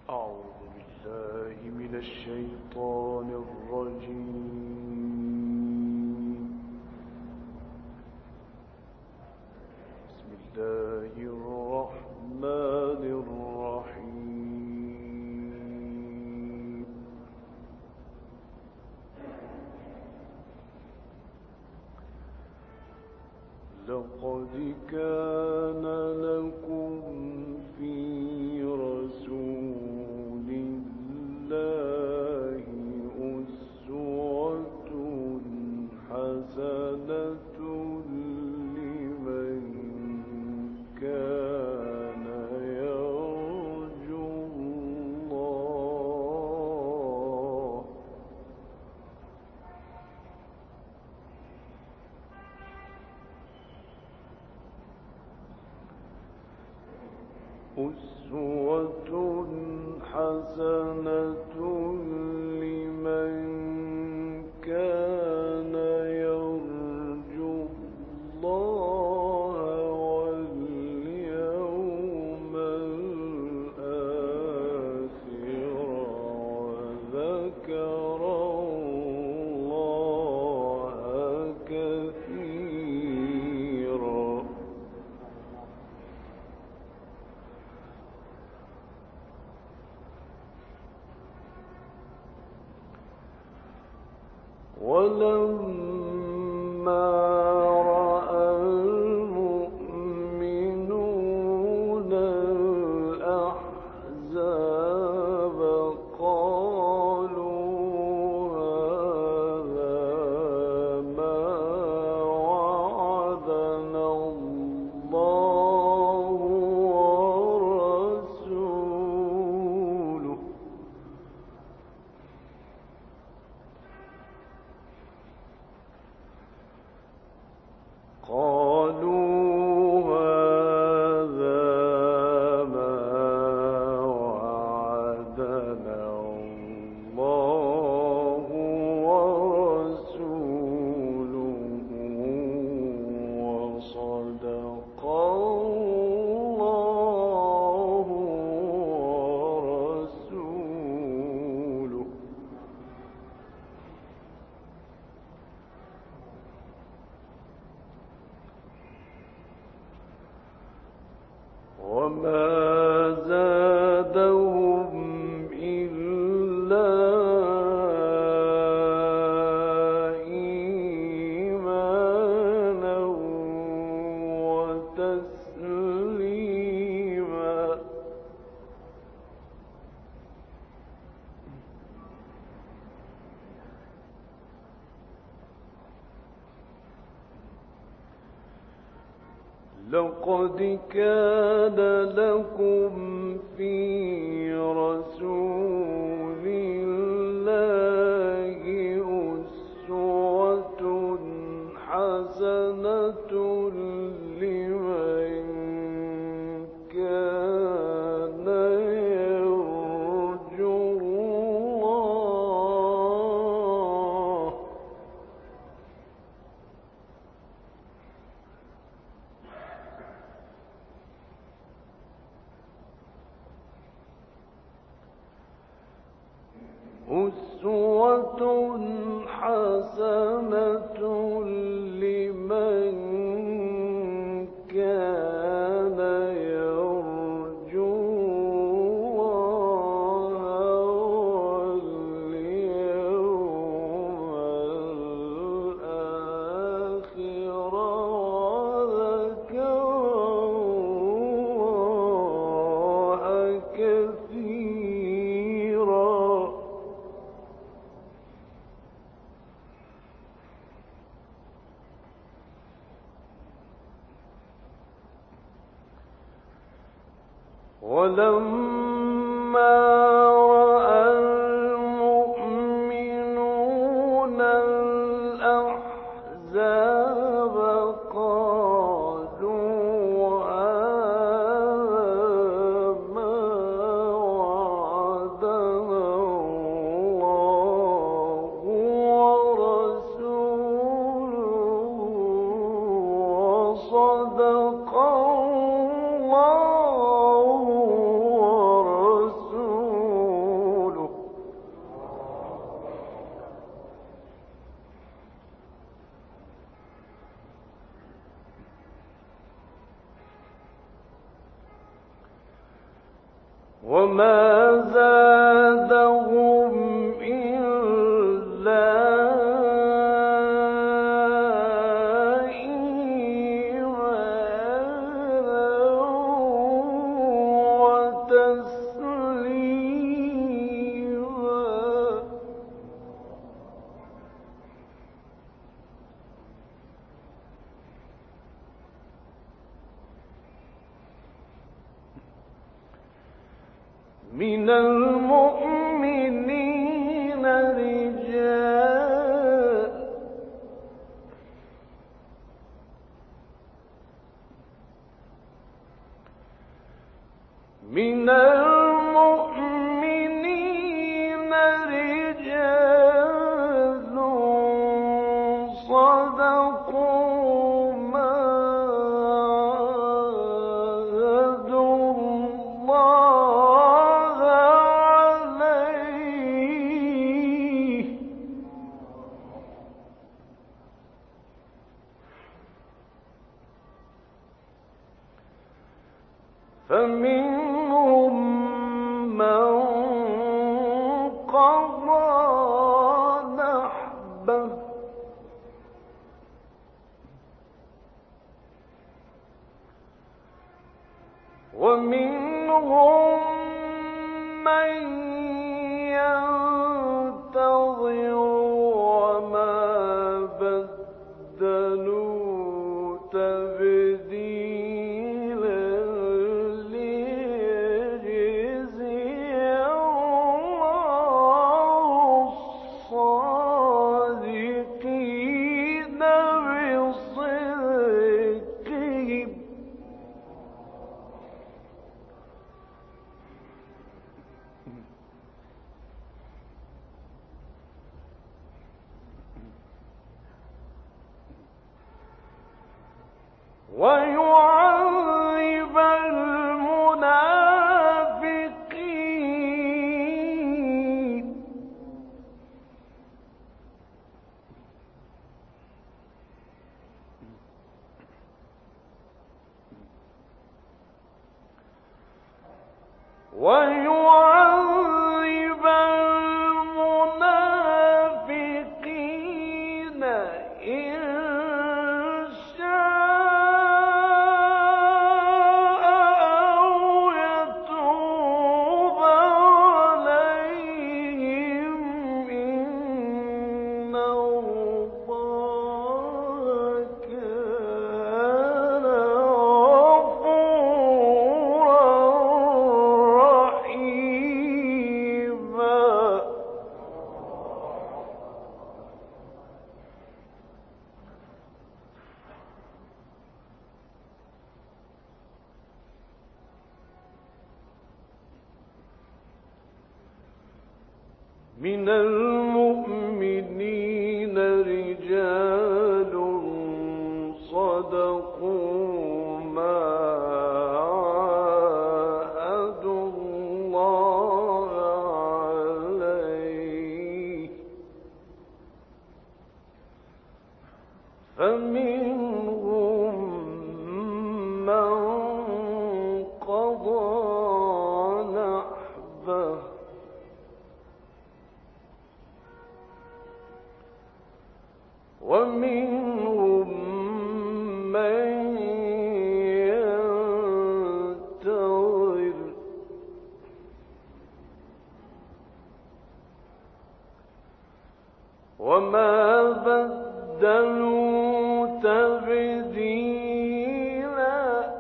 أعوذ بالله من الشيطان الرجيم. بسم الله الرحمن الرحيم. لقد كان لكم في رسول الله أسوة حسنة لمن كان يرجو الله أسوة حسنة لمن كان يرجو الله واليوم الآخر وذكر الله كثيرا. ولما رأى المؤمنون الأحزاب قالوا هذا ما وعدنا الله ورسوله وصدق الله ورسوله. وما زادهم إلا إيمانا وتسليما. لقد كان لكم في رسول الله أسوة حسنة لمن كان يرجو الله أسوة حسنة لمن كان يرجو الله واليوم الآخر وذكر الله كثيرا. ولما رأى المؤمنون الأحزاب قالوا هذا ما وعدنا الله ورسوله وصدق الله ورسوله وما زادهم إلا إيمانا وتسليما. من المؤمنين رجال صدقوا ما عاهدوا الله عليه فمنهم من قضى نحبه ومنهم من ينتظر وما بدلوا تبديلا ليجزي الله الصادقين بصدقهم ويعذب المنافقين إن شاء أو يتوب عليهم إن الله كان غفورا رحيما. من المؤمنين رجال صدقوا ما عاهدوا الله عليه فمنهم من قضى نحبه ومنهم من ينتظر وما بدلوا تبديلا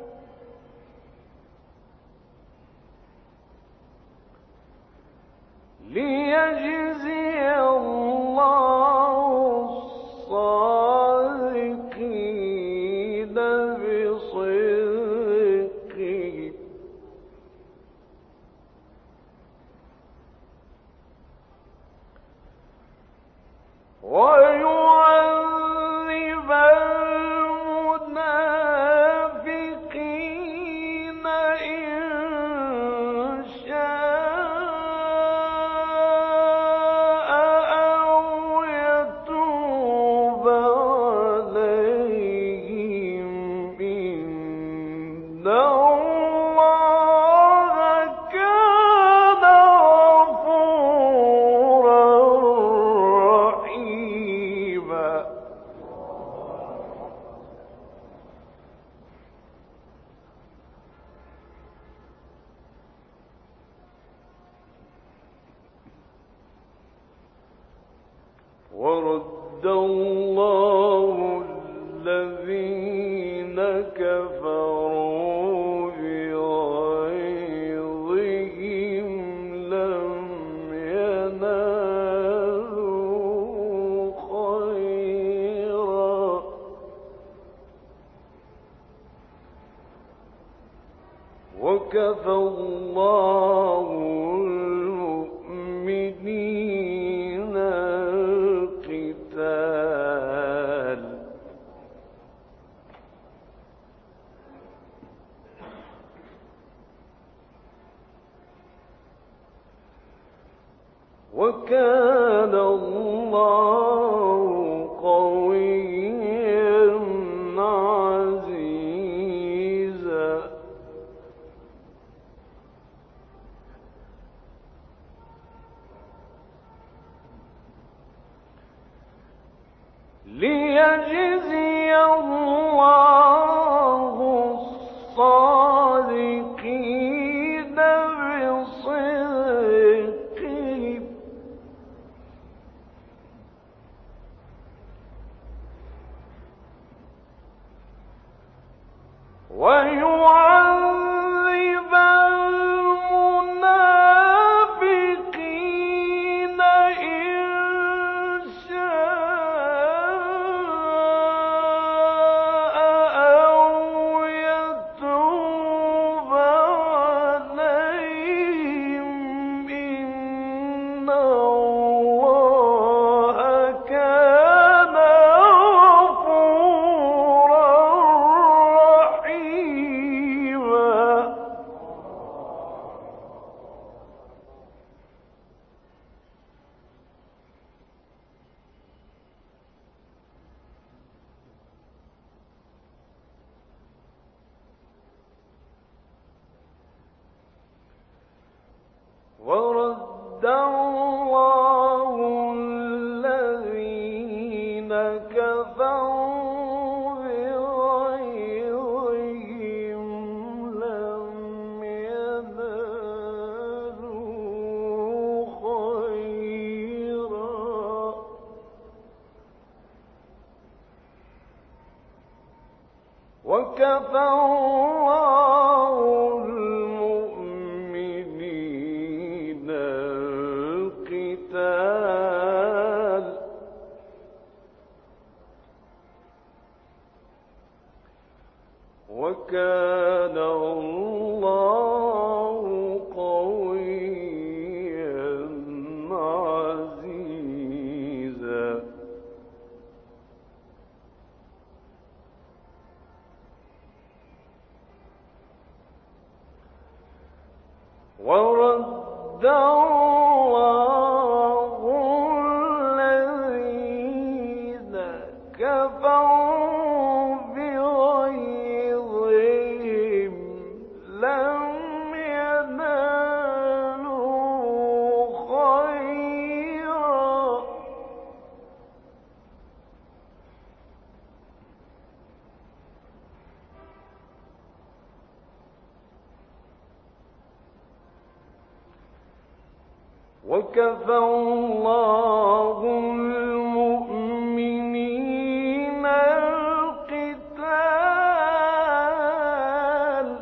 ليجزي الله الصادقين بصدقهم ويعذب المنافقين إن شاء أو يتوب عليهم إن الله كان ورد الله الذين كفروا بغيظهم لم ينالوا خيرا وكفى الله المؤمنين القتال وكان الله قويا عزيزا ليجزي الله الصادقين بصدقهم ويعذب المنافقين إن شاء أو يتوب عليهم إن الله كان غفورا رحيما ورد الله الذين كفروا بغيظهم لم ينالوا خيرا وكفى الله المؤمنين القتال وكان الله قويا عزيزا ورد الله الذين كفروا بغيظهم لم ينالوا خيرا وكفى الله المؤمنين القتال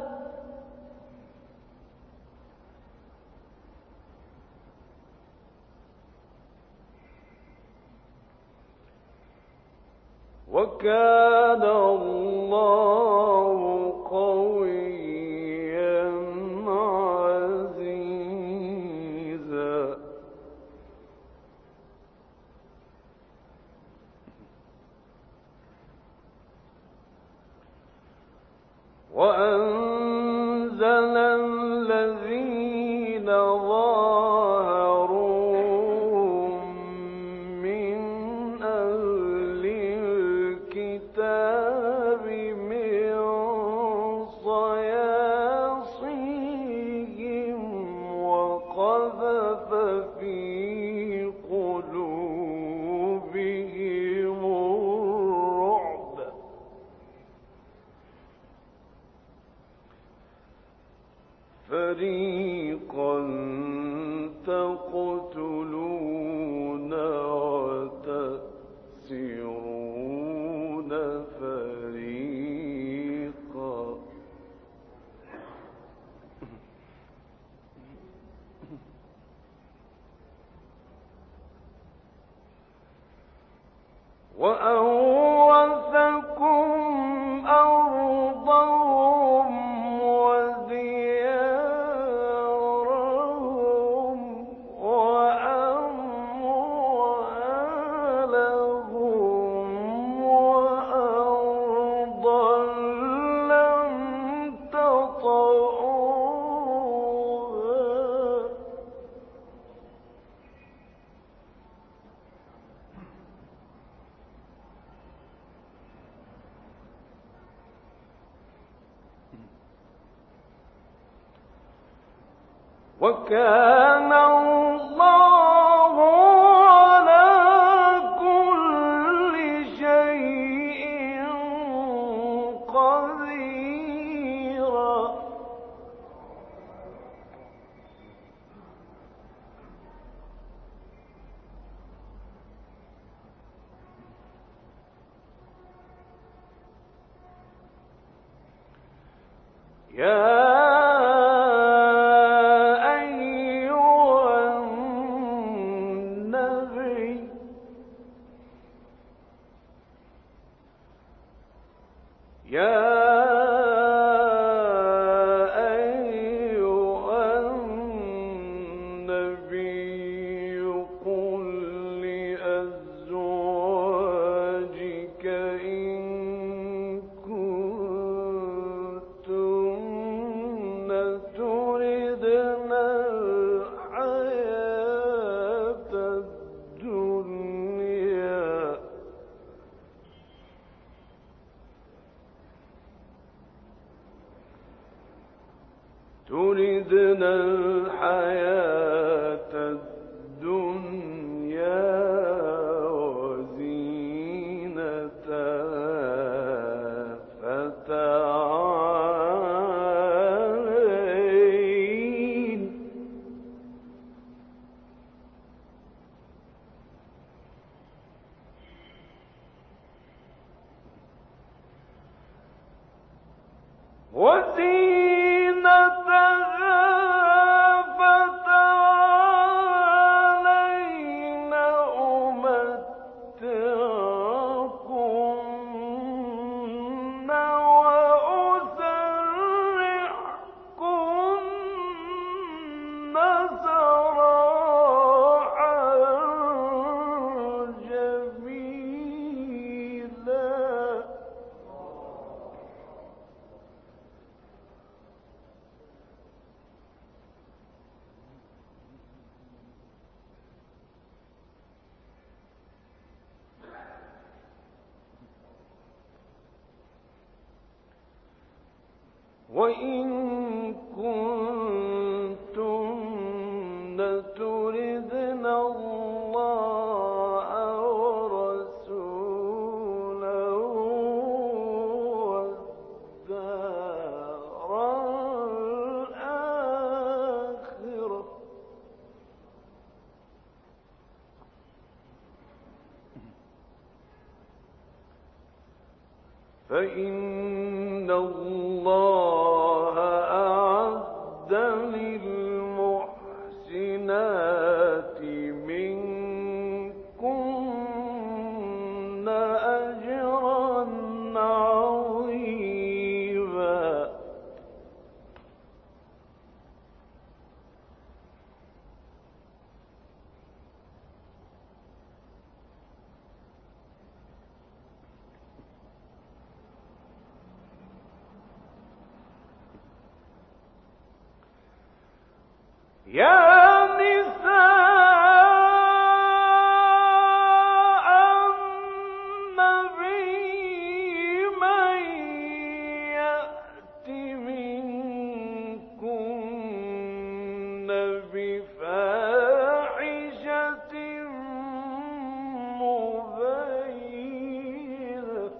وكان الله قويا عزيزا وأنزل الذين ظاهروهم من أهل الكتاب من صياصيهم وقذف في قلوبهم الرعب فريقا وأورثكم أرضهم وديارهم وأموالهم وأرضا لم تطئوها وكان الله على كل شيء قديرا يا تردن الحياة الدنيا وزينتها فتعالين فتعالين أمتعكن وأسرحكن سراحا جميلا وإن كنتن تردن الله ورسوله والدار الآخرة فإن الله أعد للمحسنات منكن أجرا عظيما يا نساء النبي من يأت منكن بفاحشة مبينة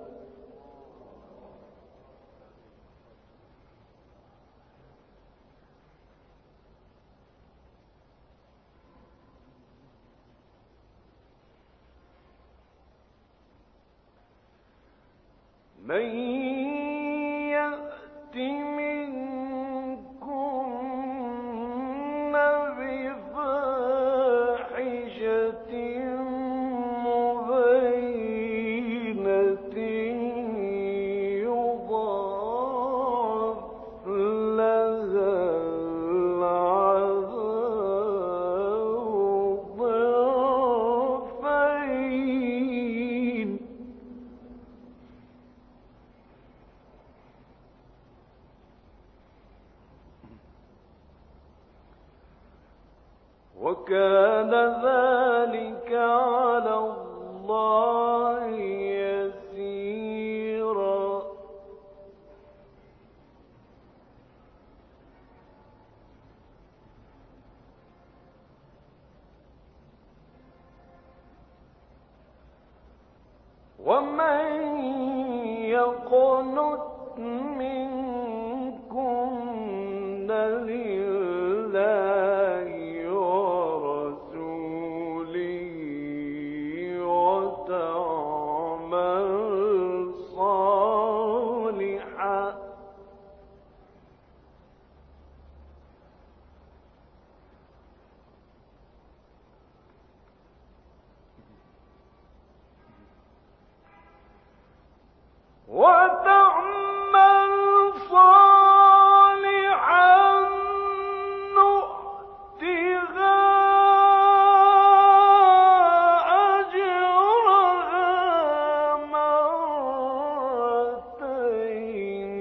من يأت منكن بفاحشة مبينة وكان ذلك على الله يسيرا. ومن يقنت منكن لله ورسوله وتعمل صالحا نؤتها أجرها مرتين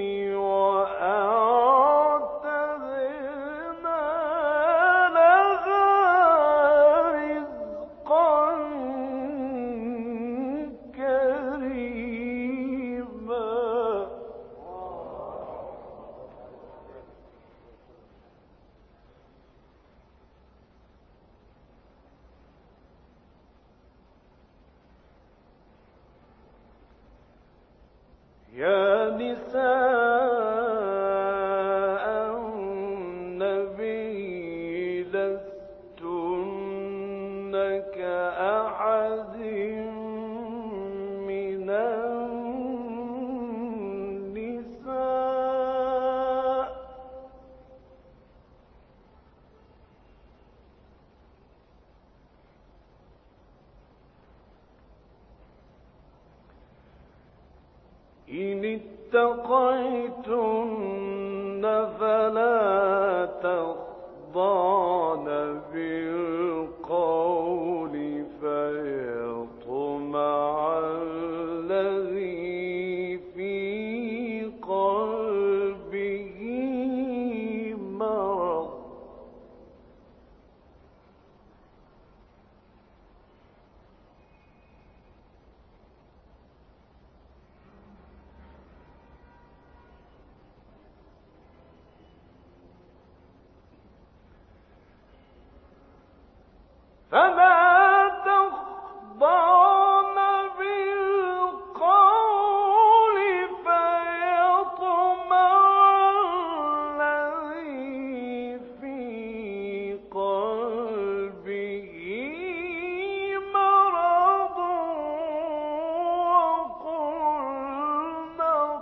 وأعتدنا لها رزقا كريما. يا نساء النبي لستن كأحد من النساء إن اتقيتن فلا تخضعن بالقول فيطمع الذي في قلبه مرض. فلا تخضعن بالقول فيطمع الذي في قلبه مرض وقلن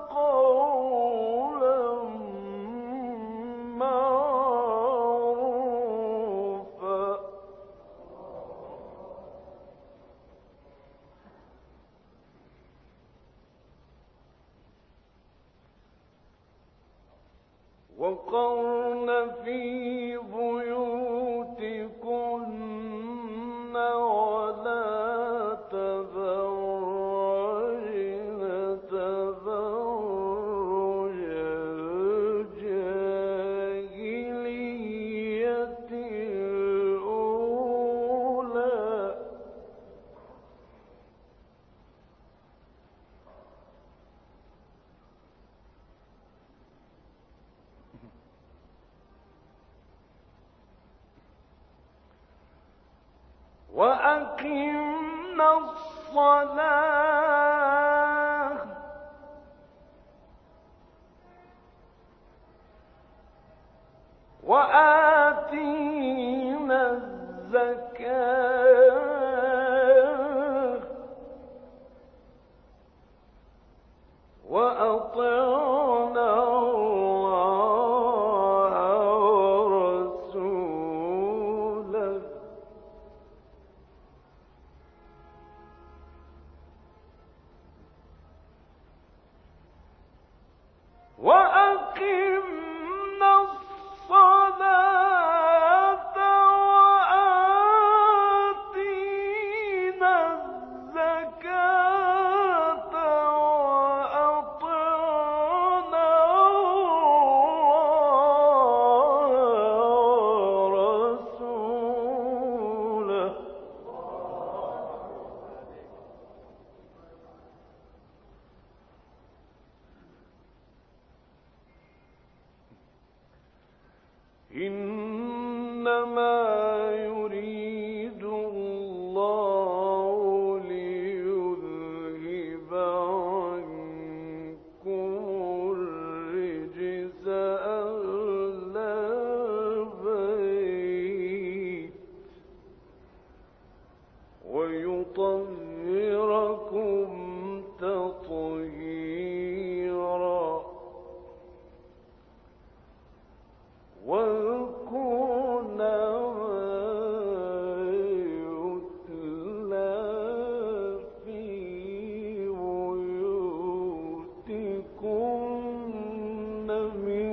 قولا معروفا. وقرن في بيوتكن ولا تبرجن تبرج الجاهلية الأولى. وأقمنا الصلاة وآتينا الزكاة وأطعنا الله ورسوله وأقمنا الصلاة يريد الله ليذهب عنكم الرجس أهل البيت ويطهركم تطهيرا واذكرن ما يتلى في بيوتكن من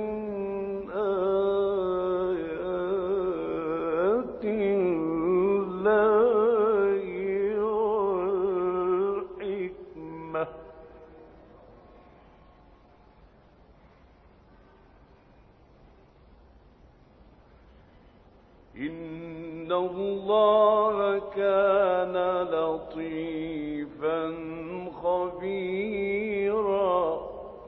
آيات الله والحكمة إن الله كان لطيفا خبيرا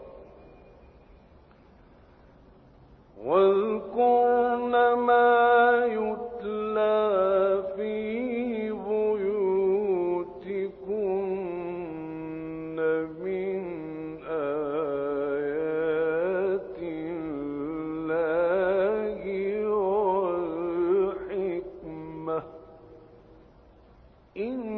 واذكرن ما يتلى في بيوتكن من آيات الله والحكمة إن